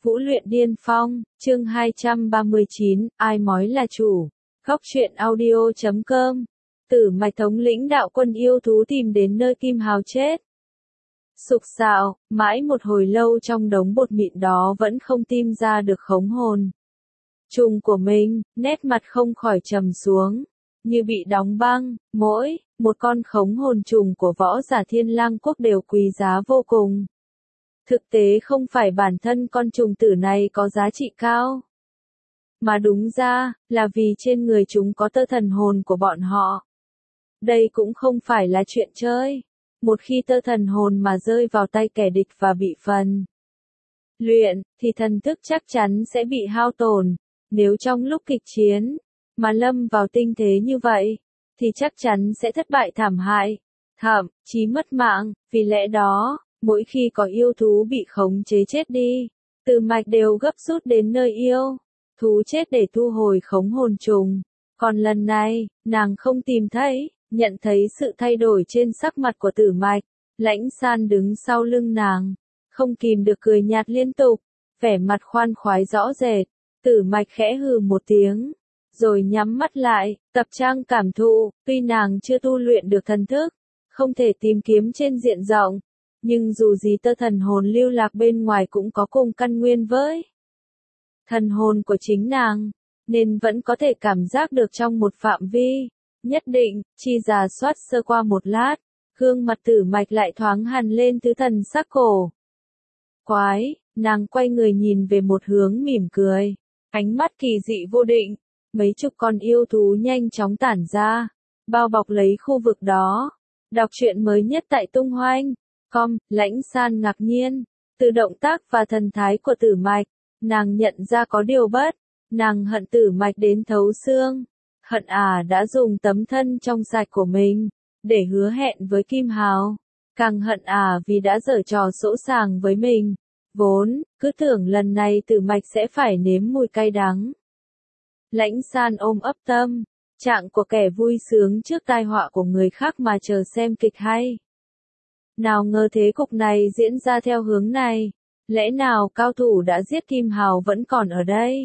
Vũ luyện điên phong, chương 239, ai mói là chủ. Góc truyện audio.com. Tử Mạch thống lĩnh đạo quân yêu thú tìm đến nơi Kim Hào chết. Sục sạo, mãi một hồi lâu trong đống bột mịn đó vẫn không tìm ra được khống hồn trùng của mình, nét mặt không khỏi trầm xuống, như bị đóng băng. Mỗi một con khống hồn trùng của võ giả Thiên Lang quốc đều quý giá vô cùng. Thực tế không phải bản thân con trùng tử này có giá trị cao, mà đúng ra là vì trên người chúng có tơ thần hồn của bọn họ. Đây cũng không phải là chuyện chơi. Một khi tơ thần hồn mà rơi vào tay kẻ địch và bị phần luyện, thì thần thức chắc chắn sẽ bị hao tổn. Nếu trong lúc kịch chiến mà lâm vào tình thế như vậy, thì chắc chắn sẽ thất bại thảm hại, thậm chí mất mạng. Vì lẽ đó, mỗi khi có yêu thú bị khống chế chết đi, Tử Mạch đều gấp rút đến nơi yêu thú chết để thu hồi khống hồn trùng. Còn lần này, nàng không tìm thấy. Nhận thấy sự thay đổi trên sắc mặt của Tử Mạch, Lãnh San đứng sau lưng nàng, không kìm được cười nhạt liên tục, vẻ mặt khoan khoái rõ rệt. Tử Mạch khẽ hừ một tiếng, rồi nhắm mắt lại, tập trung cảm thụ. Tuy nàng chưa tu luyện được thần thức, không thể tìm kiếm trên diện rộng, nhưng dù gì tơ thần hồn lưu lạc bên ngoài cũng có cùng căn nguyên với thần hồn của chính nàng, nên vẫn có thể cảm giác được trong một phạm vi nhất định. Chi rà soát sơ qua một lát, gương mặt Tử Mạch lại thoáng hằn lên thứ thần sắc cổ quái. Nàng quay người nhìn về một hướng mỉm cười, ánh mắt kỳ dị vô định. Mấy chục con yêu thú nhanh chóng tản ra, bao bọc lấy khu vực đó. Đọc truyện mới nhất tại Tung Hoành com. Lãnh San ngạc nhiên từ động tác và thần thái của Tử Mạch, nàng nhận ra có điều bất. Nàng hận Tử Mạch đến thấu xương. Hận đã dùng tấm thân trong sạch của mình để hứa hẹn với Kim Hào. Càng hận vì đã giở trò sỗ sàng với mình. Vốn cứ tưởng lần này Tử Mạch sẽ phải nếm mùi cay đắng. Lãnh San ôm ấp tâm trạng của kẻ vui sướng trước tai họa của người khác mà chờ xem kịch hay. Nào ngờ thế cục này diễn ra theo hướng này. Lẽ nào cao thủ đã giết Kim Hào vẫn còn ở đây?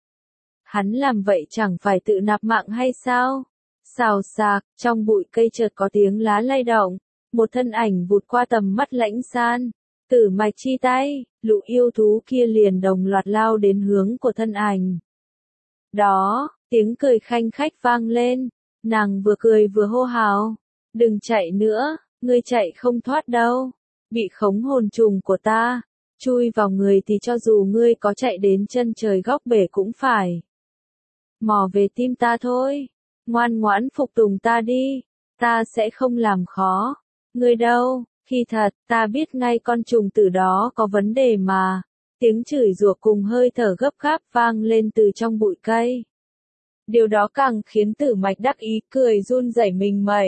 Hắn làm vậy chẳng phải tự nạp mạng hay sao? Xào xạc, trong bụi cây chợt có tiếng lá lay động, một thân ảnh vụt qua tầm mắt Lãnh San. Tử Mạch chi tay, lũ yêu thú kia liền đồng loạt lao đến hướng của thân ảnh đó. Tiếng cười khanh khách vang lên, nàng vừa cười vừa hô hào, đừng chạy nữa, ngươi chạy không thoát đâu. Bị khống hồn trùng của ta chui vào người thì cho dù ngươi có chạy đến chân trời góc bể cũng phải mò về tim ta thôi. Ngoan ngoãn phục tùng ta đi, ta sẽ không làm khó ngươi đâu. Khi thật, ta biết ngay con trùng tử đó có vấn đề mà. Tiếng chửi rủa cùng hơi thở gấp gáp vang lên từ trong bụi cây. Điều đó càng khiến Tử Mạch đắc ý cười run rẩy mình mẩy.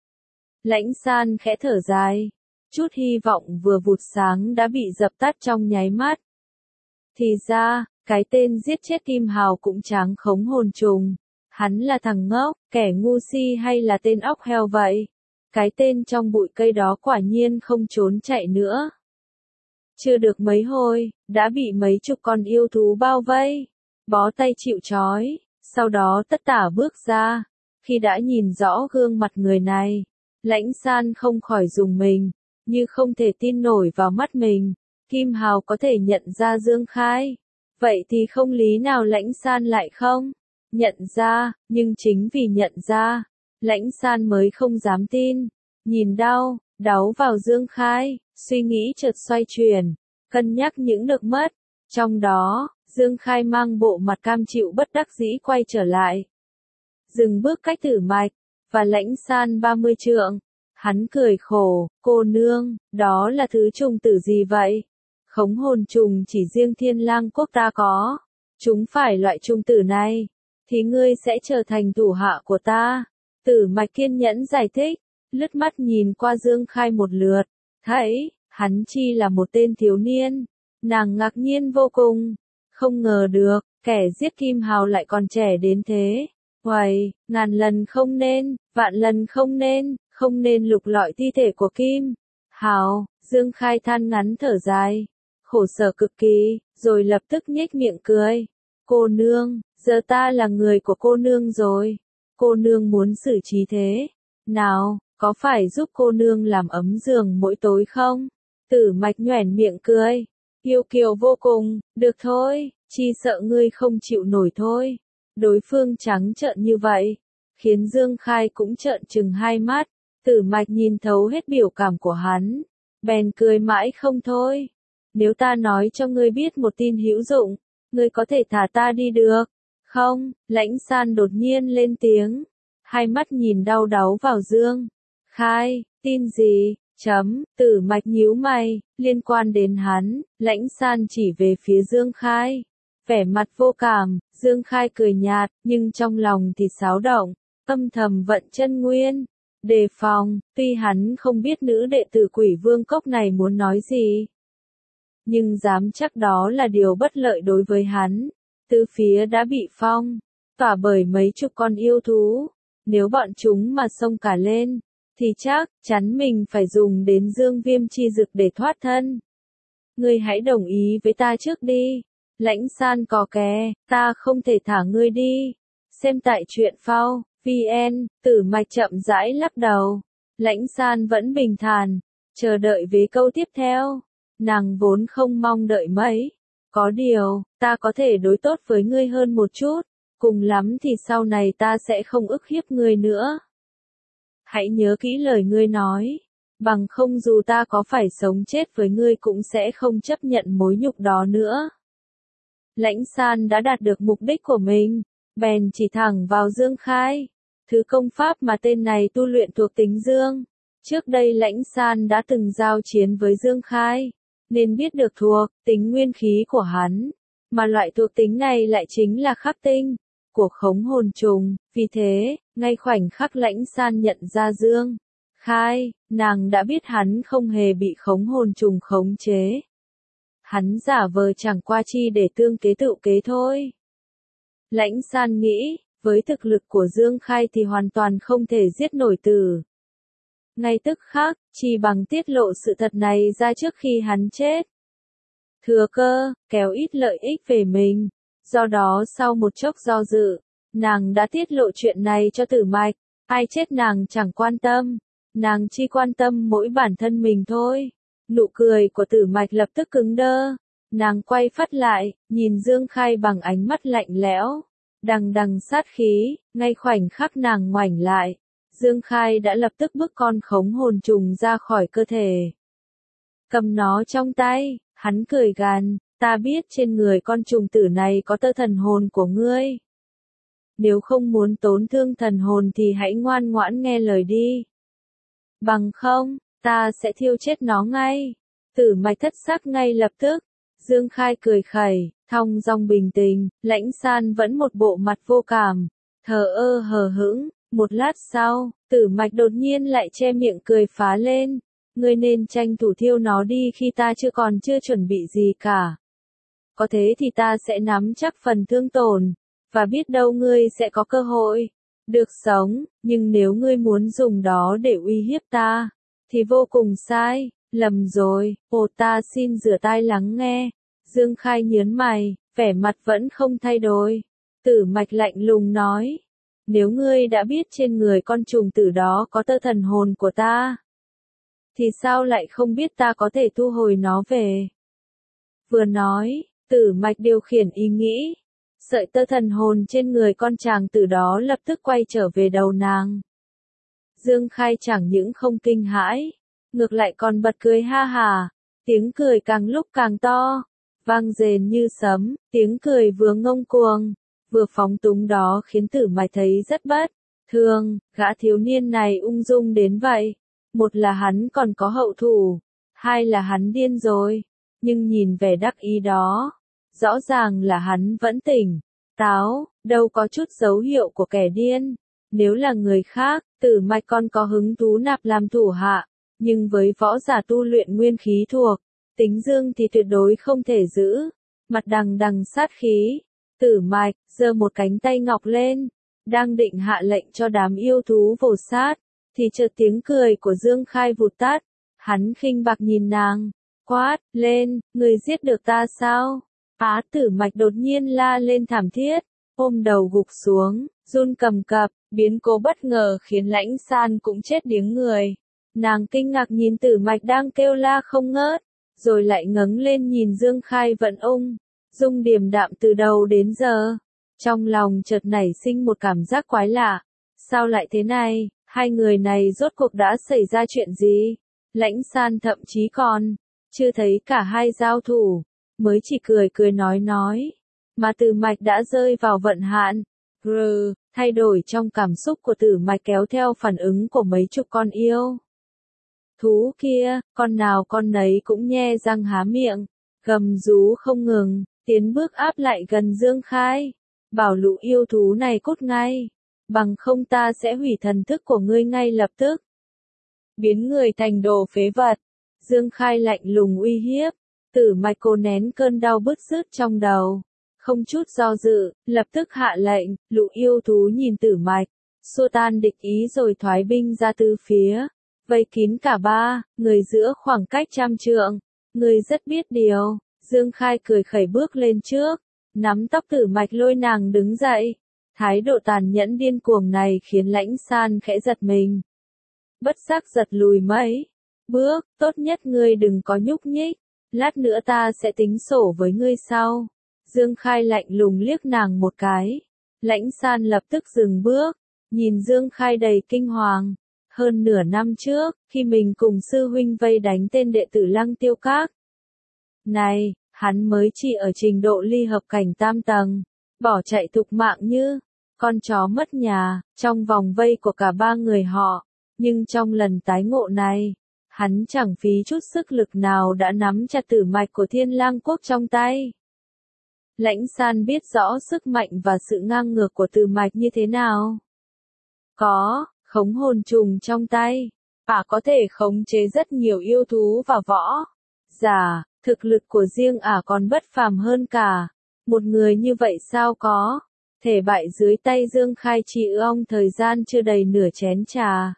Lãnh San khẽ thở dài, chút hy vọng vừa vụt sáng đã bị dập tắt trong nháy mắt. Thì ra, cái tên giết chết Kim Hào cũng tráng khống hồn trùng. Hắn là thằng ngốc, kẻ ngu si hay là tên óc heo vậy? Cái tên trong bụi cây đó quả nhiên không trốn chạy nữa. Chưa được mấy hồi, đã bị mấy chục con yêu thú bao vây, bó tay chịu trói, sau đó tất tả bước ra. Khi đã nhìn rõ gương mặt người này, Lãnh San không khỏi rùng mình, như không thể tin nổi vào mắt mình. Kim Hào có thể nhận ra Dương Khai, vậy thì không lý nào Lãnh San lại không nhận ra. Nhưng chính vì nhận ra, Lãnh San mới không dám tin. Nhìn đáu vào Dương Khai, suy nghĩ chợt xoay chuyển, cân nhắc những được mất. Trong đó, Dương Khai mang bộ mặt cam chịu bất đắc dĩ quay trở lại, dừng bước cách Tử Mạch và Lãnh San 30 trượng. Hắn cười khổ, cô nương, đó là thứ trùng tử gì vậy? Khống hồn trùng chỉ riêng Thiên Lang quốc ta có. Chúng phải loại trùng tử này, thì ngươi sẽ trở thành thủ hạ của ta. Tử Mạch kiên nhẫn giải thích, lướt mắt nhìn qua Dương Khai một lượt, thấy hắn chi là một tên thiếu niên. Nàng ngạc nhiên vô cùng, không ngờ được, kẻ giết Kim Hào lại còn trẻ đến thế. Uầy, ngàn lần không nên, vạn lần không nên lục lọi thi thể của Kim Hào. Dương Khai than ngắn thở dài, khổ sở cực kỳ, rồi lập tức nhếch miệng cười. Cô nương, giờ ta là người của cô nương rồi. Cô nương muốn xử trí thế nào, có phải giúp cô nương làm ấm giường mỗi tối không? Tử Mạch nhoẻn miệng cười, yêu kiều vô cùng, được thôi, chỉ sợ ngươi không chịu nổi thôi. Đối phương trắng trợn như vậy, khiến Dương Khai cũng trợn trừng hai mắt. Tử Mạch nhìn thấu hết biểu cảm của hắn, bèn cười mãi không thôi. Nếu ta nói cho ngươi biết một tin hữu dụng, ngươi có thể thả ta đi được không? Lãnh San đột nhiên lên tiếng, hai mắt nhìn đau đáu vào Dương Khai. Tin gì? Tử Mạch nhíu mày, liên quan đến hắn. Lãnh San chỉ về phía Dương Khai, vẻ mặt vô cảm. Dương Khai cười nhạt, nhưng trong lòng thì xáo động, âm thầm vận chân nguyên, đề phòng. Tuy hắn không biết nữ đệ tử Quỷ Vương Cốc này muốn nói gì, nhưng dám chắc đó là điều bất lợi đối với hắn. Tứ phía đã bị phong tỏa bởi mấy chục con yêu thú, nếu bọn chúng mà xông cả lên, thì chắc chắn mình phải dùng đến Dương Viêm chi dược để thoát thân. Ngươi hãy đồng ý với ta trước đi. Lãnh San cò kè, ta không thể thả ngươi đi. Xem tại truyện phao, VN. Tử Mạch chậm rãi lắc đầu. Lãnh San vẫn bình thản, chờ đợi vế câu tiếp theo. Nàng vốn không mong đợi mấy. Có điều, ta có thể đối tốt với ngươi hơn một chút, cùng lắm thì sau này ta sẽ không ức hiếp ngươi nữa. Hãy nhớ kỹ lời ngươi nói, bằng không dù ta có phải sống chết với ngươi cũng sẽ không chấp nhận mối nhục đó nữa. Lãnh San đã đạt được mục đích của mình, bèn chỉ thẳng vào Dương Khai. Thứ công pháp mà tên này tu luyện thuộc tính dương. Trước đây Lãnh San đã từng giao chiến với Dương Khai, nên biết được thuộc tính nguyên khí của hắn, mà loại thuộc tính này lại chính là khắc tinh của khống hồn trùng. Vì thế, ngay khoảnh khắc Lãnh San nhận ra Dương Khai, nàng đã biết hắn không hề bị khống hồn trùng khống chế. Hắn giả vờ chẳng qua chi để tương kế tự kế thôi. Lãnh San nghĩ, với thực lực của Dương Khai thì hoàn toàn không thể giết nổi tử. Ngay tức khắc, chỉ bằng tiết lộ sự thật này ra trước khi hắn chết. Thừa cơ, kéo ít lợi ích về mình. Do đó sau một chốc do dự, nàng đã tiết lộ chuyện này cho Tử Mạch. Ai chết nàng chẳng quan tâm, nàng chỉ quan tâm mỗi bản thân mình thôi. Nụ cười của Tử Mạch lập tức cứng đơ. Nàng quay phát lại, nhìn Dương Khai bằng ánh mắt lạnh lẽo, đằng đằng sát khí. Ngay khoảnh khắc nàng ngoảnh lại, Dương Khai đã lập tức bức con khống hồn trùng ra khỏi cơ thể. Cầm nó trong tay, hắn cười gằn, ta biết trên người con trùng tử này có tơ thần hồn của ngươi. Nếu không muốn tổn thương thần hồn thì hãy ngoan ngoãn nghe lời đi. Bằng không, ta sẽ thiêu chết nó ngay. Tử Mạch thất sắc ngay lập tức. Dương Khai cười khẩy, thong dong bình tĩnh. Lãnh San vẫn một bộ mặt vô cảm, thờ ơ hờ hững. Một lát sau, Tử Mạch đột nhiên lại che miệng cười phá lên. Ngươi nên tranh thủ thiêu nó đi khi ta chưa chuẩn bị gì cả. Có thế thì ta sẽ nắm chắc phần thương tổn, và biết đâu ngươi sẽ có cơ hội được sống. Nhưng nếu ngươi muốn dùng đó để uy hiếp ta, thì vô cùng sai, lầm rồi. Ồ, ta xin rửa tai lắng nghe. Dương Khai nhớn mày, vẻ mặt vẫn không thay đổi. Tử Mạch lạnh lùng nói, nếu ngươi đã biết trên người con trùng tử đó có tơ thần hồn của ta, thì sao lại không biết ta có thể thu hồi nó về? Vừa nói, Tử Mạch điều khiển ý nghĩ, sợi tơ thần hồn trên người con chàng tử đó lập tức quay trở về đầu nàng. Dương Khai chẳng những không kinh hãi, ngược lại còn bật cười ha hả, tiếng cười càng lúc càng to, vang rền như sấm. Tiếng cười vừa ngông cuồng, vừa phóng túng đó khiến Tử Mạch thấy rất bất thường. Gã thiếu niên này ung dung đến vậy, một là hắn còn có hậu thủ, hai là hắn điên rồi. Nhưng nhìn vẻ đắc ý đó, rõ ràng là hắn vẫn tỉnh táo, đâu có chút dấu hiệu của kẻ điên. Nếu là người khác, Tử Mạch còn có hứng thú nạp làm thủ hạ, nhưng với võ giả tu luyện nguyên khí thuộc tính dương thì tuyệt đối không thể giữ. Mặt đằng đằng sát khí, Tử Mạch giơ một cánh tay ngọc lên, đang định hạ lệnh cho đám yêu thú vồ sát, thì chợt tiếng cười của Dương Khai vụt tắt. Hắn khinh bạc nhìn nàng, quát lên, người giết được ta sao? Á Tử Mạch đột nhiên la lên thảm thiết, ôm đầu gục xuống, run cầm cập, biến cố bất ngờ khiến Lãnh San cũng chết điếng người. Nàng kinh ngạc nhìn Tử Mạch đang kêu la không ngớt, rồi lại ngẩng lên nhìn Dương Khai Vận Dung điềm đạm từ đầu đến giờ. Trong lòng chợt nảy sinh một cảm giác quái lạ. Sao lại thế này, hai người này rốt cuộc đã xảy ra chuyện gì? Lãnh San thậm chí còn chưa thấy cả hai giao thủ, mới chỉ cười cười nói. Mà Tử Mạch đã rơi vào vận hạn. Thay đổi trong cảm xúc của Tử Mạch kéo theo phản ứng của mấy chục con yêu thú kia, con nào con nấy cũng nhe răng há miệng, gầm rú không ngừng, tiến bước áp lại gần Dương Khai. Bảo lũ yêu thú này cút ngay, bằng không ta sẽ hủy thần thức của ngươi ngay lập tức. Biến người thành đồ phế vật. Dương Khai lạnh lùng uy hiếp. Tử Mạch cố nén cơn đau bứt rứt trong đầu, không chút do dự, lập tức hạ lệnh. Lũ yêu thú nhìn Tử Mạch, xua tan địch ý rồi thoái binh ra tứ phía, vây kín cả ba người giữa khoảng cách 100 trượng. Ngươi rất biết điều. Dương Khai cười khẩy bước lên trước, nắm tóc Tử Mạch lôi nàng đứng dậy. Thái độ tàn nhẫn điên cuồng này khiến Lãnh San khẽ giật mình. Bất giác giật lùi mấy bước, tốt nhất ngươi đừng có nhúc nhích, lát nữa ta sẽ tính sổ với ngươi sau. Dương Khai lạnh lùng liếc nàng một cái. Lãnh San lập tức dừng bước, nhìn Dương Khai đầy kinh hoàng. Hơn nửa năm trước, khi mình cùng sư huynh vây đánh tên đệ tử Lăng Tiêu Các này, hắn mới chỉ ở trình độ ly hợp cảnh tam tầng, bỏ chạy thục mạng như con chó mất nhà, trong vòng vây của cả ba người họ. Nhưng trong lần tái ngộ này, hắn chẳng phí chút sức lực nào đã nắm chặt Tử Mạch của Thiên Lang Quốc trong tay. Lãnh San biết rõ sức mạnh và sự ngang ngược của Tử Mạch như thế nào. Có khống hồn trùng trong tay, có thể khống chế rất nhiều yêu thú và võ giả, thực lực của riêng còn bất phàm hơn cả. Một người như vậy sao có thể bại dưới tay Dương Khai Chỉ Ong thời gian chưa đầy nửa chén trà.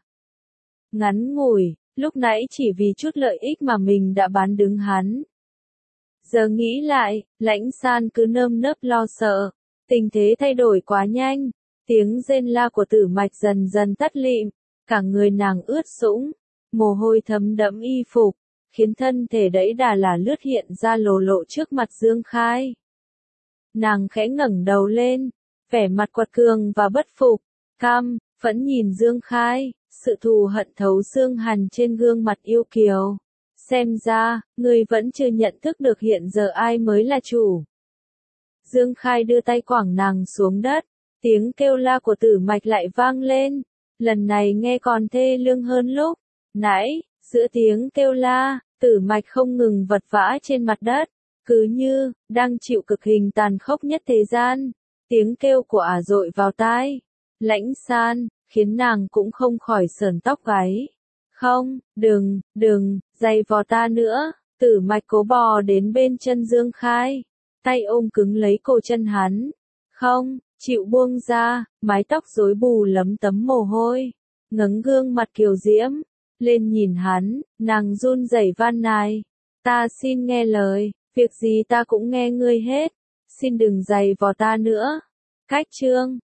Ngắn ngủi, lúc nãy chỉ vì chút lợi ích mà mình đã bán đứng hắn. Giờ nghĩ lại, Lãnh San cứ nơm nớp lo sợ, tình thế thay đổi quá nhanh. Tiếng rên la của Tử Mạch dần dần tắt lịm, cả người nàng ướt sũng, mồ hôi thấm đẫm y phục, khiến thân thể đẫy đà là lướt hiện ra lồ lộ trước mặt Dương Khai. Nàng khẽ ngẩng đầu lên, vẻ mặt quật cường và bất phục, căm phẫn nhìn Dương Khai, sự thù hận thấu xương hằn trên gương mặt yêu kiều. Xem ra, ngươi vẫn chưa nhận thức được hiện giờ ai mới là chủ. Dương Khai đưa tay quẳng nàng xuống đất, tiếng kêu la của Tử Mạch lại vang lên, lần này nghe còn thê lương hơn lúc nãy. Giữa tiếng kêu la, Tử Mạch không ngừng vật vã trên mặt đất, cứ như đang chịu cực hình tàn khốc nhất thế gian. Tiếng kêu của dội vào tai Lãnh San, khiến nàng cũng không khỏi sởn tóc gáy. Không, đừng, giày vò ta nữa. Tử Mạch cố bò đến bên chân Dương Khai, tay ôm cứng lấy cổ chân hắn. Không chịu buông ra, mái tóc rối bù lấm tấm mồ hôi, ngẩng gương mặt kiều diễm lên nhìn hắn, nàng run rẩy van nài. Ta xin nghe lời, việc gì ta cũng nghe ngươi hết. Xin đừng giày vò ta nữa. Cách chương